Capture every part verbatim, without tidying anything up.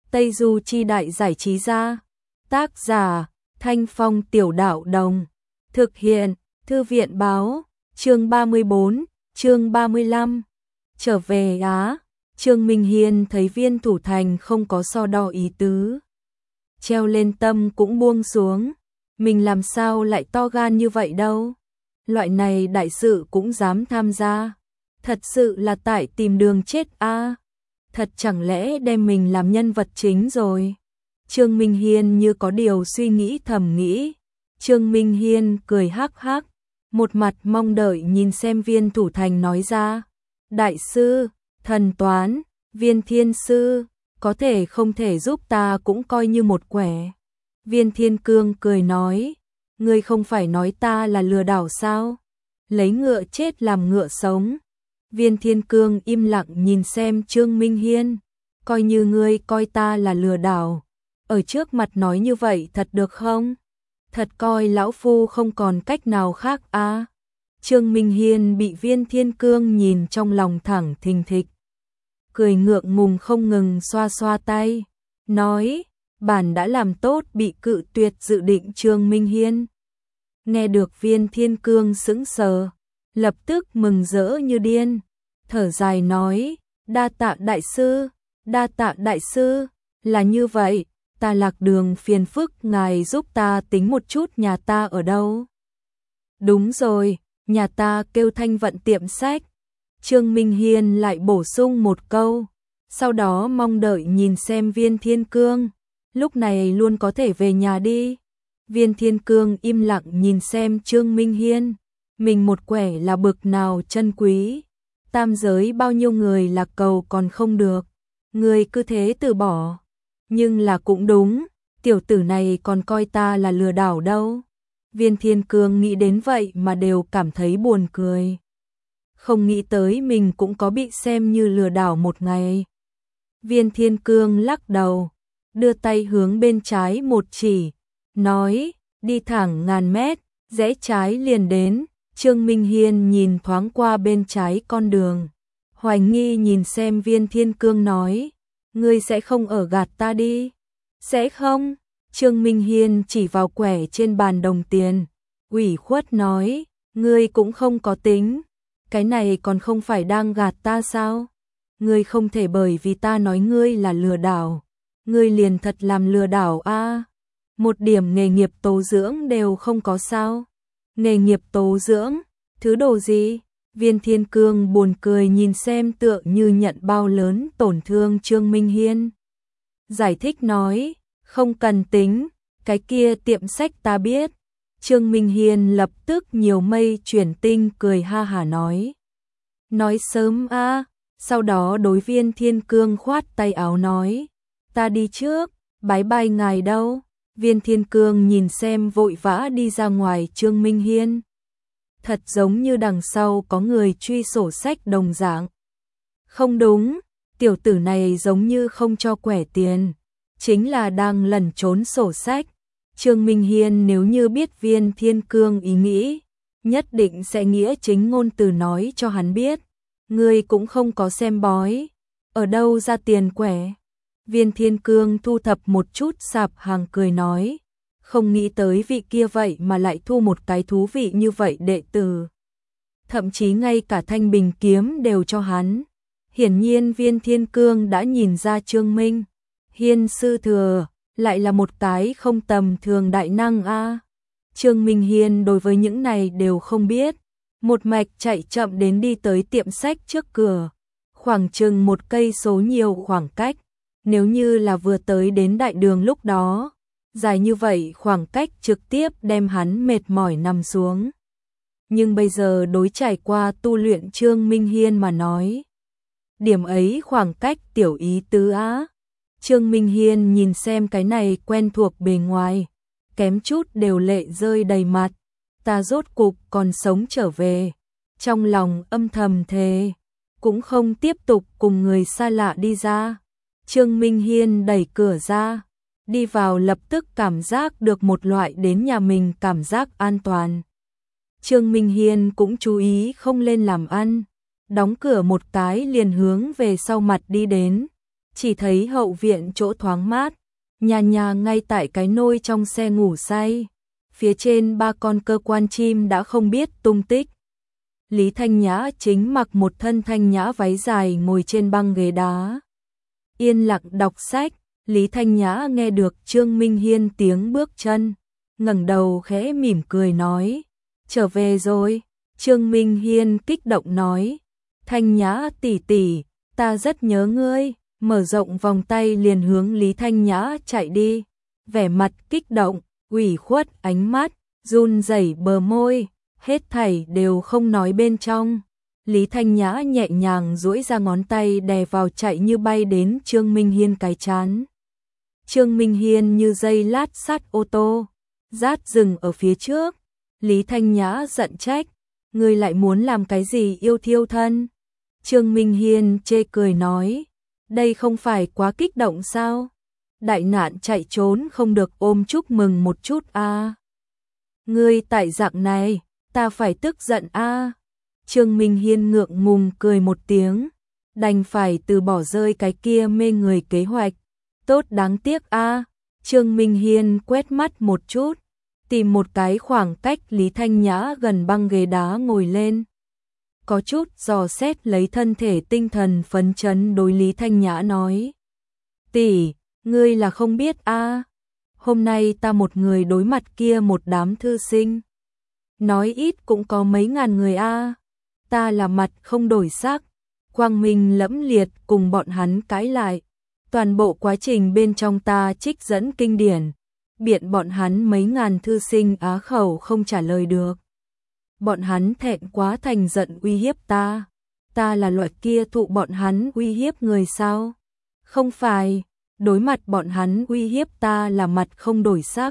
Tây Du Chi Đại Giải Trí Gia. Tác giả, Thanh Phong Tiểu Đạo Đồng. Thực hiện, Thư viện Báo. Chương ba mươi bốn, chương ba mươi lăm. Trở về Á. Trương Minh Hiên thấy Viên Thủ Thành không có so đo ý tứ. Treo lên tâm cũng buông xuống. Mình làm sao lại to gan như vậy đâu. Loại này đại sự cũng dám tham gia. Thật sự là tại tìm đường chết a. À. Thật chẳng lẽ đem mình làm nhân vật chính rồi. Trương Minh Hiên như có điều suy nghĩ thầm nghĩ. Trương Minh Hiên cười hắc hắc. Một mặt mong đợi nhìn xem Viên Thủ Thành nói ra. Đại sư, thần toán, Viên Thiên Sư, có thể không thể giúp ta cũng coi như một quẻ. Viên Thiên Cương cười nói. Ngươi không phải nói ta là lừa đảo sao? Lấy ngựa chết làm ngựa sống. Viên Thiên Cương im lặng nhìn xem Trương Minh Hiên. Coi như ngươi coi ta là lừa đảo. Ở trước mặt nói như vậy thật được không? Thật coi lão phu không còn cách nào khác a. À? Trương Minh Hiên bị Viên Thiên Cương nhìn trong lòng thẳng thình thịch. Cười ngượng ngùng không ngừng xoa xoa tay. Nói, bản đã làm tốt bị cự tuyệt dự định Trương Minh Hiên. Nghe được Viên Thiên Cương sững sờ, lập tức mừng rỡ như điên. Thở dài nói, đa tạ đại sư, đa tạ đại sư, là như vậy, ta lạc đường phiền phức ngài giúp ta tính một chút nhà ta ở đâu. Đúng rồi, nhà ta kêu Thanh Vận tiệm sách. Trương Minh Hiên lại bổ sung một câu, sau đó mong đợi nhìn xem Viên Thiên Cương, lúc này luôn có thể về nhà đi. Viên Thiên Cương im lặng nhìn xem Trương Minh Hiên, mình một quẻ là bực nào chân quý, tam giới bao nhiêu người là cầu còn không được, người cứ thế từ bỏ. Nhưng là cũng đúng, tiểu tử này còn coi ta là lừa đảo đâu. Viên Thiên Cương nghĩ đến vậy mà đều cảm thấy buồn cười. Không nghĩ tới mình cũng có bị xem như lừa đảo một ngày. Viên Thiên Cương lắc đầu, đưa tay hướng bên trái một chỉ, nói, đi thẳng ngàn mét, rẽ trái liền đến. Trương Minh Hiên nhìn thoáng qua bên trái con đường, hoài nghi nhìn xem Viên Thiên Cương nói, ngươi sẽ không ở gạt ta đi. Sẽ không? Trương Minh Hiên chỉ vào quẻ trên bàn đồng tiền, ủy khuất nói, ngươi cũng không có tính, cái này còn không phải đang gạt ta sao? Ngươi không thể bởi vì ta nói ngươi là lừa đảo, ngươi liền thật làm lừa đảo a. À, một điểm nghề nghiệp tố dưỡng đều không có sao? Nghề nghiệp tố dưỡng, thứ đồ gì? Viên Thiên Cương buồn cười nhìn xem tựa như nhận bao lớn tổn thương Trương Minh Hiên. Giải thích nói, không cần tính, cái kia tiệm sách ta biết. Trương Minh Hiên lập tức nhiều mây chuyển tinh cười ha hả nói. Nói sớm a. À, sau đó đối Viên Thiên Cương khoát tay áo nói, ta đi trước, bái bai ngài đâu. Viên Thiên Cương nhìn xem vội vã đi ra ngoài Trương Minh Hiên. Thật giống như đằng sau có người truy sổ sách đồng dạng. Không đúng, tiểu tử này giống như không cho quẻ tiền, chính là đang lẩn trốn sổ sách. Trương Minh Hiên nếu như biết Viên Thiên Cương ý nghĩ, nhất định sẽ nghĩa chính ngôn từ nói cho hắn biết. Ngươi cũng không có xem bói, ở đâu ra tiền quẻ. Viên Thiên Cương thu thập một chút sạp hàng cười nói, không nghĩ tới vị kia vậy mà lại thu một cái thú vị như vậy đệ tử. Thậm chí ngay cả thanh bình kiếm đều cho hắn. Hiển nhiên Viên Thiên Cương đã nhìn ra Trương Minh Hiên sư thừa, lại là một cái không tầm thường đại năng a. À. Trương Minh Hiên đối với những này đều không biết. Một mạch chạy chậm đến đi tới tiệm sách trước cửa. Khoảng chừng một cây số nhiều khoảng cách. Nếu như là vừa tới đến đại đường lúc đó, dài như vậy khoảng cách trực tiếp đem hắn mệt mỏi nằm xuống. Nhưng bây giờ đối trải qua tu luyện Trương Minh Hiên mà nói, điểm ấy khoảng cách tiểu ý tứ á. Trương Minh Hiên nhìn xem cái này quen thuộc bề ngoài, kém chút đều lệ rơi đầy mặt. Ta rốt cục còn sống trở về, trong lòng âm thầm thề, cũng không tiếp tục cùng người xa lạ đi ra. Trương Minh Hiên đẩy cửa ra, đi vào lập tức cảm giác được một loại đến nhà mình cảm giác an toàn. Trương Minh Hiên cũng chú ý không lên làm ăn, đóng cửa một cái liền hướng về sau mặt đi đến. chỉ thấy hậu viện chỗ thoáng mát, nhà nhà ngay tại cái nôi trong xe ngủ say. Phía trên ba con cơ quan chim đã không biết tung tích. Lý Thanh Nhã chính mặc một thân thanh nhã váy dài ngồi trên băng ghế đá. Yên lặng đọc sách, Lý Thanh Nhã nghe được Trương Minh Hiên tiếng bước chân, ngẩng đầu khẽ mỉm cười nói, trở về rồi. Trương Minh Hiên kích động nói, Thanh Nhã tỷ tỷ, ta rất nhớ ngươi, mở rộng vòng tay liền hướng Lý Thanh Nhã chạy đi, vẻ mặt kích động, ủy khuất ánh mắt, run rẩy bờ môi, hết thảy đều không nói bên trong. Lý Thanh Nhã nhẹ nhàng duỗi ra ngón tay đè vào chạy như bay đến Trương Minh Hiên cái trán. Trương Minh Hiên như dây lát sát ô tô, rát dừng ở phía trước. Lý Thanh Nhã giận trách, ngươi lại muốn làm cái gì yêu thiêu thân? Trương Minh Hiên chê cười nói, đây không phải quá kích động sao? Đại nạn chạy trốn không được ôm chúc mừng một chút a. À. Ngươi tại dạng này, ta phải tức giận a. À. Trương Minh Hiên ngượng ngùng cười một tiếng, đành phải từ bỏ rơi cái kia mê người kế hoạch. Tốt đáng tiếc a. À. Trương Minh Hiên quét mắt một chút, tìm một cái khoảng cách Lý Thanh Nhã gần băng ghế đá ngồi lên. Có chút dò xét lấy thân thể tinh thần phấn chấn đối Lý Thanh Nhã nói, tỷ, ngươi là không biết a, à. Hôm nay ta một người đối mặt kia một đám thư sinh. Nói ít cũng có mấy ngàn người a. À. Ta là mặt không đổi sắc, quang minh lẫm liệt cùng bọn hắn cãi lại. Toàn bộ quá trình bên trong ta trích dẫn kinh điển, biện bọn hắn mấy ngàn thư sinh á khẩu không trả lời được. Bọn hắn thẹn quá thành giận uy hiếp ta. Ta là loại kia thụ bọn hắn uy hiếp người sao? Không phải, đối mặt bọn hắn uy hiếp ta là mặt không đổi sắc.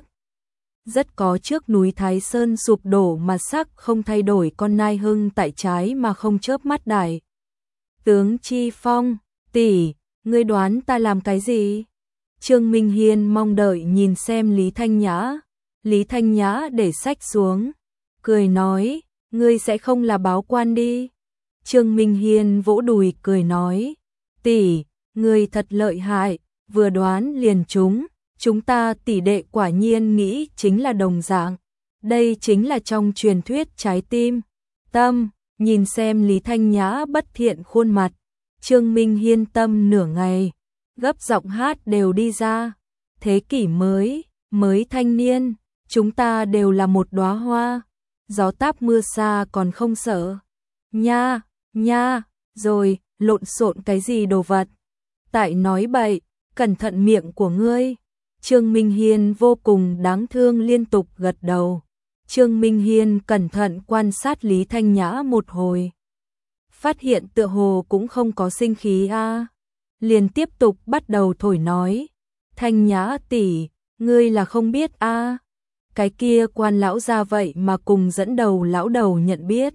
Rất có trước núi Thái Sơn sụp đổ mà sắc không thay đổi con nai hưng tại trái mà không chớp mắt đại. Tướng Chi Phong, tỷ, ngươi đoán ta làm cái gì? Trương Minh Hiên mong đợi nhìn xem Lý Thanh Nhã. Lý Thanh Nhã để sách xuống, cười nói, ngươi sẽ không là báo quan đi. Trương Minh Hiên vỗ đùi cười nói, tỷ, ngươi thật lợi hại, vừa đoán liền trúng, chúng ta tỷ đệ quả nhiên nghĩ chính là đồng dạng. Đây chính là trong truyền thuyết trái tim, tâm, nhìn xem Lý Thanh Nhã bất thiện khuôn mặt. Trương Minh Hiên tâm nửa ngày, gấp giọng hát đều đi ra. Thế kỷ mới, mới thanh niên, chúng ta đều là một đóa hoa, gió táp mưa xa còn không sợ. Nha, nha, rồi, lộn xộn cái gì đồ vật. Tại nói bậy, cẩn thận miệng của ngươi. Trương Minh Hiên vô cùng đáng thương liên tục gật đầu. Trương Minh Hiên cẩn thận quan sát Lý Thanh Nhã một hồi. Phát hiện tựa hồ cũng không có sinh khí a, à. Liền tiếp tục bắt đầu thổi nói, Thanh Nhã tỷ, ngươi là không biết a, à. Cái kia quan lão ra vậy mà cùng dẫn đầu lão đầu nhận biết.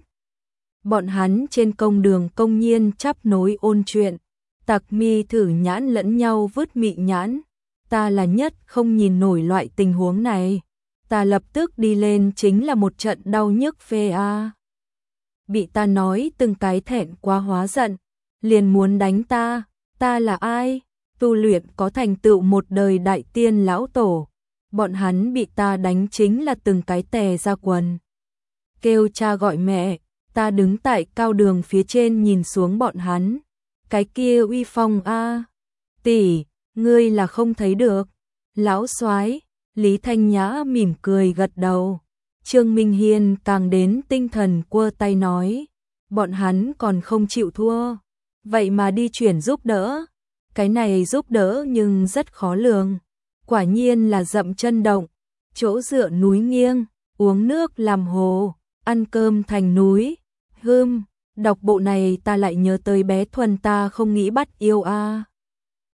Bọn hắn trên công đường công nhiên chắp nối ôn chuyện, tặc mi thử nhãn lẫn nhau vứt mị nhãn. Ta là nhất không nhìn nổi loại tình huống này. Ta lập tức đi lên chính là một trận đau nhức phê a. À. Bị ta nói từng cái thẹn quá hóa giận, liền muốn đánh ta. Ta là ai? Tu luyện có thành tựu một đời đại tiên lão tổ. Bọn hắn bị ta đánh chính là từng cái tè ra quần. Kêu cha gọi mẹ, ta đứng tại cao đường phía trên nhìn xuống bọn hắn. Cái kia uy phong a. À. Tỷ, ngươi là không thấy được. Lão soái, Lý Thanh Nhã mỉm cười gật đầu. Trương Minh Hiên càng đến tinh thần quơ tay nói, bọn hắn còn không chịu thua, vậy mà đi chuyển giúp đỡ. Cái này giúp đỡ nhưng rất khó lường. Quả nhiên là dậm chân động, chỗ dựa núi nghiêng, uống nước làm hồ, ăn cơm thành núi. Hừm, đọc bộ này ta lại nhớ tới bé Thuần ta không nghĩ bắt yêu a. À.